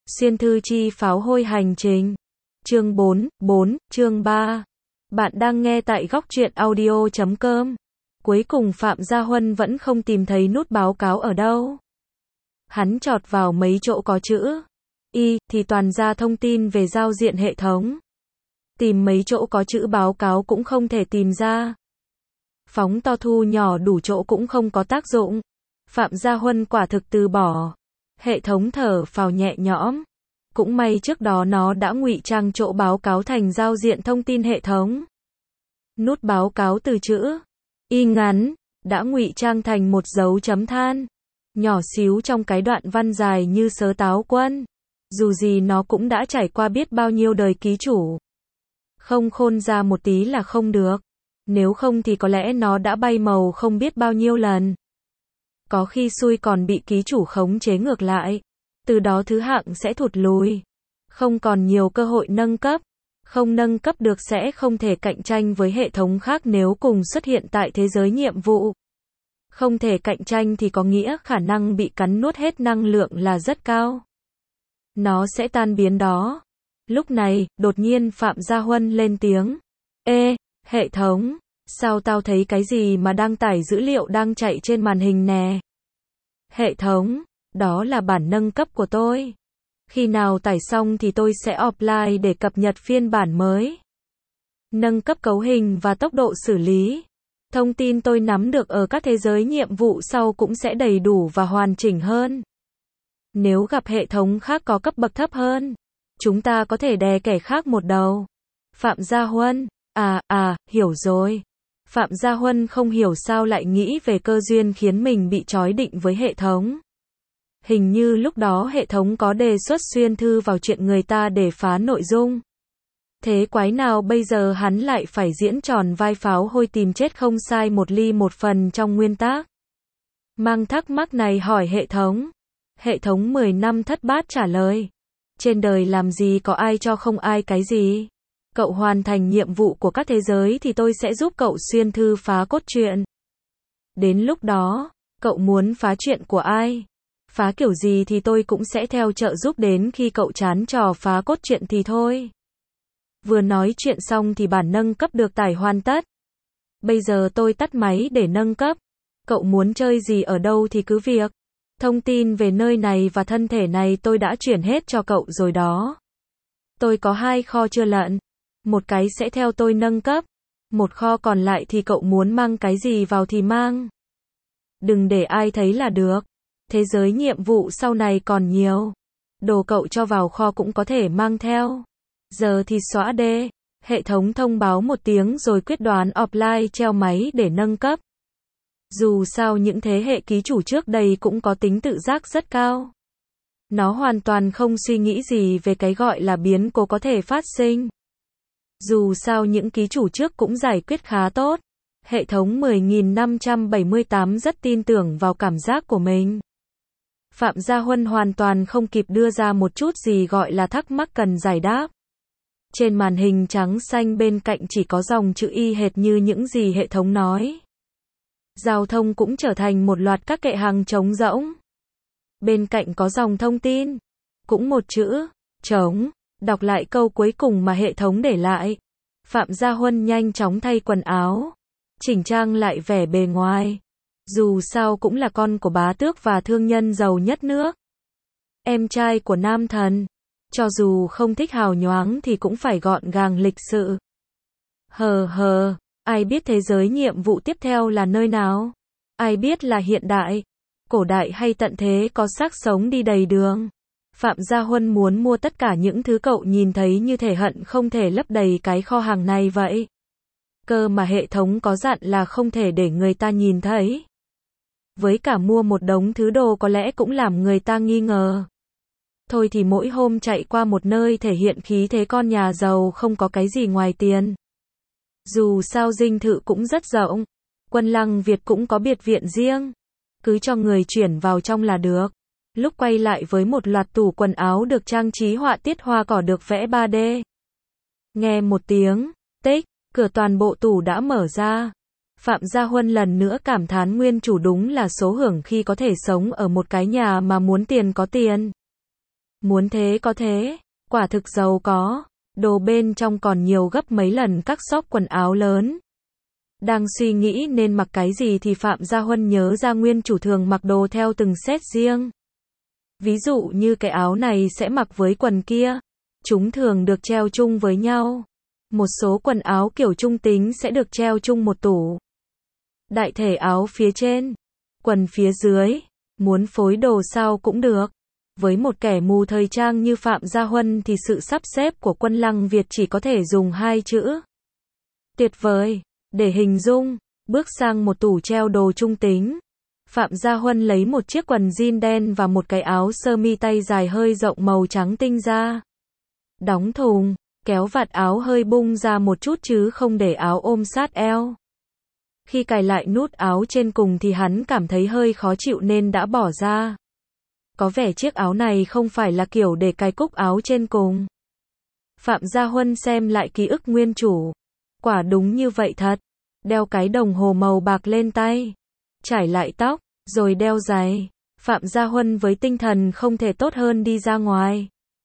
Xuyên thư chi pháo hôi hành trình. Chương 4, chương 3. Bạn đang nghe tại góc truyện audio.com. Cuối cùng Phạm Gia Huân vẫn không tìm thấy nút báo cáo ở đâu. Hắn chọt vào mấy chỗ có chữ Y thì toàn ra thông tin về giao diện hệ thống. Tìm mấy chỗ có chữ báo cáo cũng không thể tìm ra. Phóng to thu nhỏ đủ chỗ cũng không có tác dụng. Phạm Gia Huân quả thực từ bỏ. Hệ thống thở phào nhẹ nhõm. Cũng may trước đó nó đã ngụy trang chỗ báo cáo thành giao diện thông tin hệ thống. Nút báo cáo từ chữ Y ngắn đã ngụy trang thành một dấu chấm than nhỏ xíu trong cái đoạn văn dài như sớ táo quân. Dù gì nó cũng đã trải qua biết bao nhiêu đời ký chủ. Không khôn ra một tí là không được. Nếu không thì có lẽ nó đã bay màu không biết bao nhiêu lần. Có khi xui còn bị ký chủ khống chế ngược lại. Từ đó thứ hạng sẽ thụt lùi. Không còn nhiều cơ hội nâng cấp. Không nâng cấp được sẽ không thể cạnh tranh với hệ thống khác nếu cùng xuất hiện tại thế giới nhiệm vụ. Không thể cạnh tranh thì có nghĩa khả năng bị cắn nuốt hết năng lượng là rất cao. Nó sẽ tan biến đó. Lúc này, đột nhiên Phạm Gia Huân lên tiếng. Ê, hệ thống, sao tao thấy cái gì mà đang tải dữ liệu đang chạy trên màn hình nè? Hệ thống, đó là bản nâng cấp của tôi. Khi nào tải xong thì tôi sẽ offline để cập nhật phiên bản mới. Nâng cấp cấu hình và tốc độ xử lý. Thông tin tôi nắm được ở các thế giới nhiệm vụ sau cũng sẽ đầy đủ và hoàn chỉnh hơn. Nếu gặp hệ thống khác có cấp bậc thấp hơn, chúng ta có thể đè kẻ khác một đầu. Phạm Gia Huân, hiểu rồi. Phạm Gia Huân không hiểu sao lại nghĩ về cơ duyên khiến mình bị trói định với hệ thống. Hình như lúc đó hệ thống có đề xuất xuyên thư vào chuyện người ta để phá nội dung. Thế quái nào bây giờ hắn lại phải diễn tròn vai pháo hôi tìm chết không sai một ly một phần trong nguyên tác. Mang thắc mắc này hỏi hệ thống. Hệ thống 10 năm thất bát trả lời. Trên đời làm gì có ai cho không ai cái gì. Cậu hoàn thành nhiệm vụ của các thế giới thì tôi sẽ giúp cậu xuyên thư phá cốt truyện. Đến lúc đó, cậu muốn phá chuyện của ai? Phá kiểu gì thì tôi cũng sẽ theo trợ giúp đến khi cậu chán trò phá cốt truyện thì thôi. Vừa nói chuyện xong thì bản nâng cấp được tải hoàn tất. Bây giờ tôi tắt máy để nâng cấp. Cậu muốn chơi gì ở đâu thì cứ việc. Thông tin về nơi này và thân thể này tôi đã chuyển hết cho cậu rồi đó. Tôi có 2 kho chứa lận. Một cái sẽ theo tôi nâng cấp. Một kho còn lại thì cậu muốn mang cái gì vào thì mang. Đừng để ai thấy là được. Thế giới nhiệm vụ sau này còn nhiều. Đồ cậu cho vào kho cũng có thể mang theo. Giờ thì xóa đê. Hệ thống thông báo một tiếng rồi quyết đoán offline treo máy để nâng cấp. Dù sao những thế hệ ký chủ trước đây cũng có tính tự giác rất cao. Nó hoàn toàn không suy nghĩ gì về cái gọi là biến cố có thể phát sinh. Dù sao những ký chủ trước cũng giải quyết khá tốt. Hệ thống 10.578 rất tin tưởng vào cảm giác của mình. Phạm Gia Huân hoàn toàn không kịp đưa ra một chút gì gọi là thắc mắc cần giải đáp. Trên màn hình trắng xanh bên cạnh chỉ có dòng chữ y hệt như những gì hệ thống nói. Giao thông cũng trở thành một loạt các kệ hàng trống rỗng. Bên cạnh có dòng thông tin. Cũng một chữ, trống. Đọc lại câu cuối cùng mà hệ thống để lại. Phạm Gia Huân nhanh chóng thay quần áo. Chỉnh trang lại vẻ bề ngoài. Dù sao cũng là con của bá tước và thương nhân giàu nhất nước. Em trai của nam thần. Cho dù không thích hào nhoáng thì cũng phải gọn gàng lịch sự. Ai biết thế giới nhiệm vụ tiếp theo là nơi nào? Ai biết là hiện đại, cổ đại hay tận thế có xác sống đi đầy đường? Phạm Gia Huân muốn mua tất cả những thứ cậu nhìn thấy như thể hận không thể lấp đầy cái kho hàng này vậy. Cơ mà hệ thống có dặn là không thể để người ta nhìn thấy. Với cả mua một đống thứ đồ có lẽ cũng làm người ta nghi ngờ. Thôi thì mỗi hôm chạy qua một nơi thể hiện khí thế con nhà giàu không có cái gì ngoài tiền. Dù sao dinh thự cũng rất rộng. Quân Lăng Việt cũng có biệt viện riêng. Cứ cho người chuyển vào trong là được. Lúc quay lại với một loạt tủ quần áo được trang trí họa tiết hoa cỏ được vẽ 3D. Nghe một tiếng, tích, cửa toàn bộ tủ đã mở ra. Phạm Gia Huân lần nữa cảm thán nguyên chủ đúng là số hưởng khi có thể sống ở một cái nhà mà muốn tiền có tiền. Muốn thế có thế, quả thực giàu có, đồ bên trong còn nhiều gấp mấy lần các shop quần áo lớn. Đang suy nghĩ nên mặc cái gì thì Phạm Gia Huân nhớ ra nguyên chủ thường mặc đồ theo từng set riêng. Ví dụ như cái áo này sẽ mặc với quần kia, chúng thường được treo chung với nhau. Một số quần áo kiểu trung tính sẽ được treo chung một tủ. Đại thể áo phía trên, quần phía dưới, muốn phối đồ sao cũng được. Với một kẻ mù thời trang như Phạm Gia Huân thì sự sắp xếp của Quân Lăng Việt chỉ có thể dùng hai chữ. Tuyệt vời. Để hình dung, bước sang một tủ treo đồ trung tính. Phạm Gia Huân lấy một chiếc quần jean đen và một cái áo sơ mi tay dài hơi rộng màu trắng tinh ra. Đóng thùng, kéo vạt áo hơi bung ra một chút chứ không để áo ôm sát eo. Khi cài lại nút áo trên cùng thì hắn cảm thấy hơi khó chịu nên đã bỏ ra. Có vẻ chiếc áo này không phải là kiểu để cài cúc áo trên cùng. Phạm Gia Huân xem lại ký ức nguyên chủ. Quả đúng như vậy thật. Đeo cái đồng hồ màu bạc lên tay. Trải lại tóc, rồi đeo giày. Phạm Gia Huân với tinh thần không thể tốt hơn đi ra ngoài.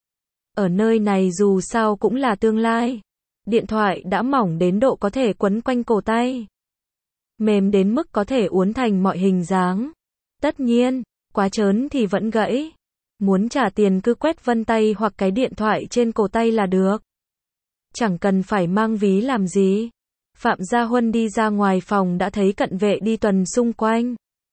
Ở nơi này dù sao cũng là tương lai. Điện thoại đã mỏng đến độ có thể quấn quanh cổ tay. Mềm đến mức có thể uốn thành mọi hình dáng. Tất nhiên, quá trớn thì vẫn gãy. Muốn trả tiền cứ quét vân tay hoặc cái điện thoại trên cổ tay là được. Chẳng cần phải mang ví làm gì. Phạm Gia Huân đi ra ngoài phòng đã thấy cận vệ đi tuần xung quanh.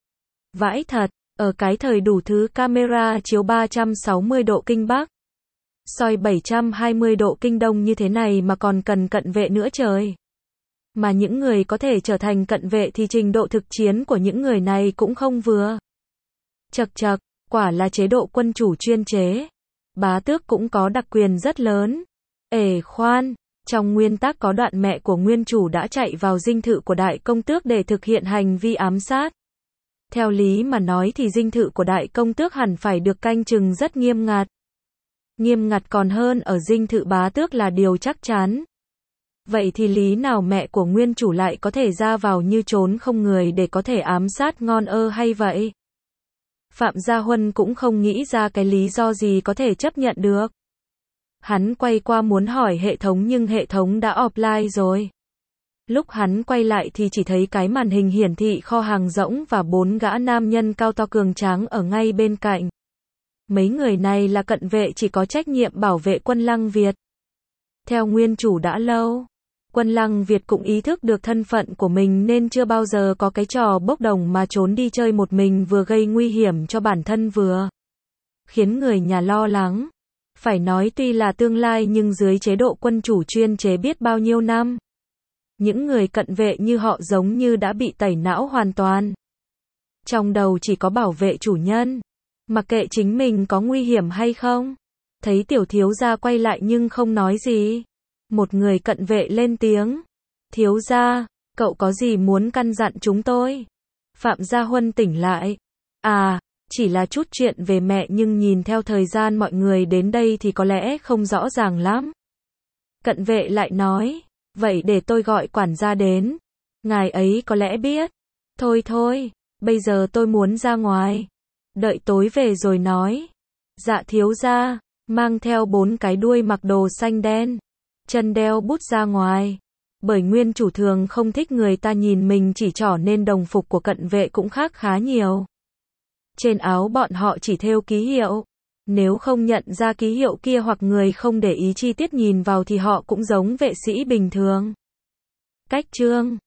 Vãi thật, ở cái thời đủ thứ camera chiếu 360 độ kinh Bắc, soi 720 độ kinh Đông như thế này mà còn cần cận vệ nữa trời. Mà những người có thể trở thành cận vệ thì trình độ thực chiến của những người này cũng không vừa. Chậc chậc, quả là chế độ quân chủ chuyên chế. Bá tước cũng có đặc quyền rất lớn. Khoan, trong nguyên tắc có đoạn mẹ của nguyên chủ đã chạy vào dinh thự của đại công tước để thực hiện hành vi ám sát. Theo lý mà nói thì dinh thự của đại công tước hẳn phải được canh chừng rất nghiêm ngặt. Nghiêm ngặt còn hơn ở dinh thự bá tước là điều chắc chắn. Vậy thì lý nào mẹ của nguyên chủ lại có thể ra vào như trốn không người để có thể ám sát ngon hay vậy? Phạm Gia Huân cũng không nghĩ ra cái lý do gì có thể chấp nhận được. Hắn quay qua muốn hỏi hệ thống nhưng hệ thống đã offline rồi. Lúc hắn quay lại thì chỉ thấy cái màn hình hiển thị kho hàng rỗng và 4 gã nam nhân cao to cường tráng ở ngay bên cạnh. Mấy người này là cận vệ chỉ có trách nhiệm bảo vệ Quân Lăng Việt. Theo nguyên chủ đã lâu, Quân Lăng Việt cũng ý thức được thân phận của mình nên chưa bao giờ có cái trò bốc đồng mà trốn đi chơi một mình vừa gây nguy hiểm cho bản thân vừa khiến người nhà lo lắng. Phải nói tuy là tương lai nhưng dưới chế độ quân chủ chuyên chế biết bao nhiêu năm, những người cận vệ như họ giống như đã bị tẩy não hoàn toàn. Trong đầu chỉ có bảo vệ chủ nhân, mặc kệ chính mình có nguy hiểm hay không. Thấy tiểu thiếu gia quay lại nhưng không nói gì. Một người cận vệ lên tiếng. Thiếu gia, cậu có gì muốn căn dặn chúng tôi? Phạm Gia Huân tỉnh lại. Chỉ là chút chuyện về mẹ nhưng nhìn theo thời gian mọi người đến đây thì có lẽ không rõ ràng lắm. Cận vệ lại nói. Vậy để tôi gọi quản gia đến. Ngài ấy có lẽ biết. Thôi, bây giờ tôi muốn ra ngoài. Đợi tối về rồi nói. Dạ thiếu gia, mang theo 4 cái đuôi mặc đồ xanh đen. Chân đeo bút ra ngoài. Bởi nguyên chủ thường không thích người ta nhìn mình chỉ trỏ nên đồng phục của cận vệ cũng khác khá nhiều. Trên áo bọn họ chỉ thêu ký hiệu. Nếu không nhận ra ký hiệu kia hoặc người không để ý chi tiết nhìn vào thì họ cũng giống vệ sĩ bình thường. Cách chương